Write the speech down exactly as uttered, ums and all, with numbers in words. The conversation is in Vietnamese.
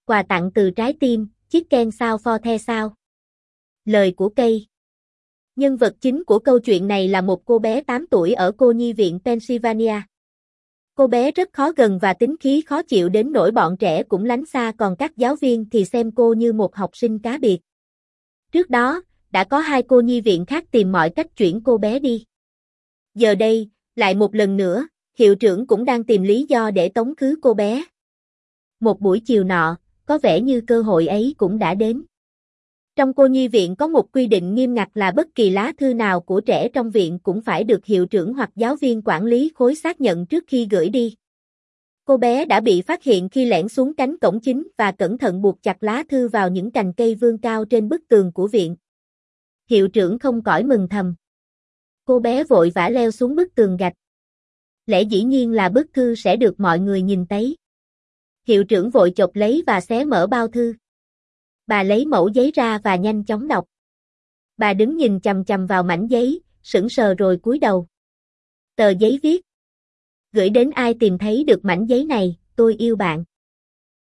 Quà tặng từ trái tim, Chicken sao for the sao. Lời của cây. Nhân vật chính của câu chuyện này là một cô bé tám tuổi ở cô nhi viện Pennsylvania. Cô bé rất khó gần và tính khí khó chịu đến nỗi bọn trẻ cũng lánh xa, còn các giáo viên thì xem cô như một học sinh cá biệt. Trước đó, đã có hai cô nhi viện khác tìm mọi cách chuyển cô bé đi. Giờ đây, lại một lần nữa, hiệu trưởng cũng đang tìm lý do để tống khứ cô bé. Một buổi chiều nọ, có vẻ như cơ hội ấy cũng đã đến. Trong cô nhi viện có một quy định nghiêm ngặt là bất kỳ lá thư nào của trẻ trong viện cũng phải được hiệu trưởng hoặc giáo viên quản lý khối xác nhận trước khi gửi đi. Cô bé đã bị phát hiện khi lẻn xuống cánh cổng chính và cẩn thận buộc chặt lá thư vào những cành cây vươn cao trên bức tường của viện. Hiệu trưởng không khỏi mừng thầm. Cô bé vội vã leo xuống bức tường gạch. Lẽ dĩ nhiên là bức thư sẽ được mọi người nhìn thấy. Hiệu trưởng vội chộp lấy và xé mở bao thư. Bà lấy mẩu giấy ra và nhanh chóng đọc. Bà đứng nhìn chằm chằm vào mảnh giấy, sững sờ rồi cúi đầu. Tờ giấy viết. Gửi đến ai tìm thấy được mảnh giấy này, tôi yêu bạn.